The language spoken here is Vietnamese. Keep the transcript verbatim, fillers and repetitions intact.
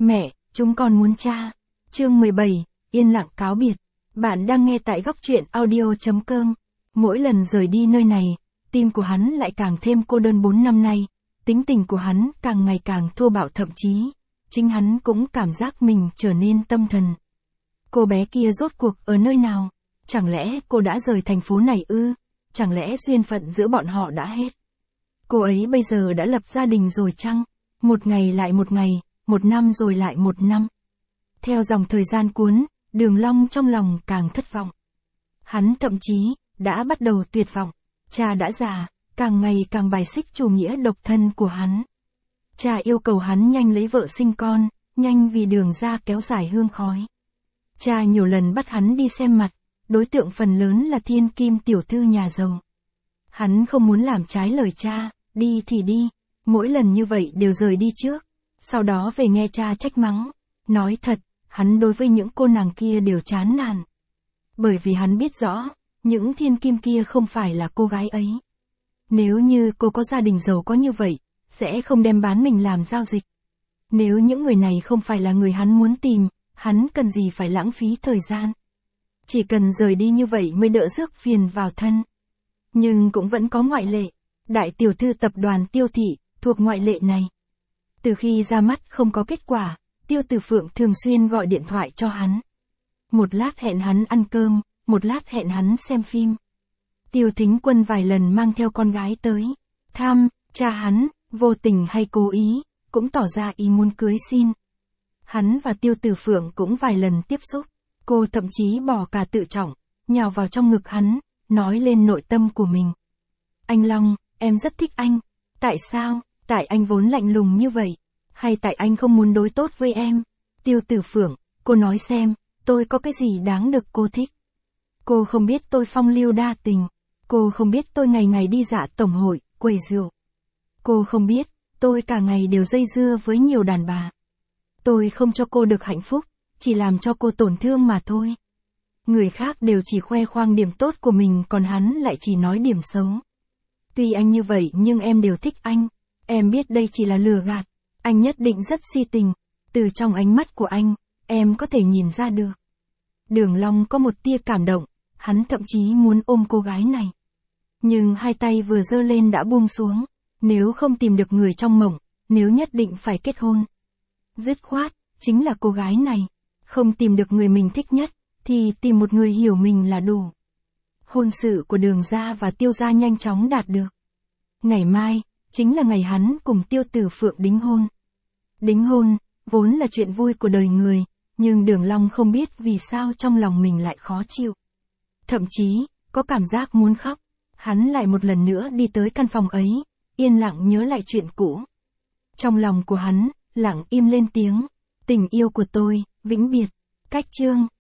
Mẹ, chúng con muốn cha. Chương mười bảy, yên lặng cáo biệt. Bạn đang nghe tại góc truyện audio chấm com. Mỗi lần rời đi nơi này, tim của hắn lại càng thêm cô đơn bốn năm nay. Tính tình của hắn càng ngày càng thô bạo, thậm chí, chính hắn cũng cảm giác mình trở nên tâm thần. Cô bé kia rốt cuộc ở nơi nào? Chẳng lẽ cô đã rời thành phố này ư? Chẳng lẽ duyên phận giữa bọn họ đã hết? Cô ấy bây giờ đã lập gia đình rồi chăng? Một ngày lại một ngày, một năm rồi lại một năm. Theo dòng thời gian cuốn, Đường Long trong lòng càng thất vọng. Hắn thậm chí, đã bắt đầu tuyệt vọng. Cha đã già, càng ngày càng bài xích chủ nghĩa độc thân của hắn. Cha yêu cầu hắn nhanh lấy vợ sinh con, nhanh vì Đường gia kéo dài hương khói. Cha nhiều lần bắt hắn đi xem mặt, đối tượng phần lớn là thiên kim tiểu thư nhà giàu. Hắn không muốn làm trái lời cha, đi thì đi, mỗi lần như vậy đều rời đi trước, sau đó về nghe cha trách mắng. Nói thật, hắn đối với những cô nàng kia đều chán nản. Bởi vì hắn biết rõ, những thiên kim kia không phải là cô gái ấy. Nếu như cô có gia đình giàu có như vậy, sẽ không đem bán mình làm giao dịch. Nếu những người này không phải là người hắn muốn tìm, hắn cần gì phải lãng phí thời gian. Chỉ cần rời đi như vậy mới đỡ rước phiền vào thân. Nhưng cũng vẫn có ngoại lệ. Đại tiểu thư tập đoàn Tiêu Thị, thuộc ngoại lệ này. Từ khi ra mắt không có kết quả, Tiêu Tử Phượng thường xuyên gọi điện thoại cho hắn. Một lát hẹn hắn ăn cơm, một lát hẹn hắn xem phim. Tiêu Thính Quân vài lần mang theo con gái tới thăm, cha hắn, vô tình hay cố ý, cũng tỏ ra ý muốn cưới xin. Hắn và Tiêu Tử Phượng cũng vài lần tiếp xúc, cô thậm chí bỏ cả tự trọng, nhào vào trong ngực hắn, nói lên nội tâm của mình. Anh Long, em rất thích anh. Tại sao? Tại anh vốn lạnh lùng như vậy? Hay tại anh không muốn đối tốt với em? Tiêu Tử Phượng, cô nói xem, tôi có cái gì đáng được cô thích? Cô không biết tôi phong lưu đa tình. Cô không biết tôi ngày ngày đi dạ tổng hội, quầy rượu. Cô không biết, tôi cả ngày đều dây dưa với nhiều đàn bà. Tôi không cho cô được hạnh phúc, chỉ làm cho cô tổn thương mà thôi. Người khác đều chỉ khoe khoang điểm tốt của mình, còn hắn lại chỉ nói điểm xấu. Tuy anh như vậy nhưng em đều thích anh. Em biết đây chỉ là lừa gạt. Anh nhất định rất si tình. Từ trong ánh mắt của anh, em có thể nhìn ra được. Đường Long có một tia cảm động. Hắn thậm chí muốn ôm cô gái này. Nhưng hai tay vừa giơ lên đã buông xuống. Nếu không tìm được người trong mộng, nếu nhất định phải kết hôn, dứt khoát, chính là cô gái này. Không tìm được người mình thích nhất, thì tìm một người hiểu mình là đủ. Hôn sự của Đường gia và Tiêu gia nhanh chóng đạt được. Ngày mai, chính là ngày hắn cùng Tiêu Tử Phượng đính hôn. Đính hôn, vốn là chuyện vui của đời người, nhưng Đường Long không biết vì sao trong lòng mình lại khó chịu. Thậm chí, có cảm giác muốn khóc. Hắn lại một lần nữa đi tới căn phòng ấy, yên lặng nhớ lại chuyện cũ. Trong lòng của hắn, lặng im lên tiếng, tình yêu của tôi, vĩnh biệt. Cách chương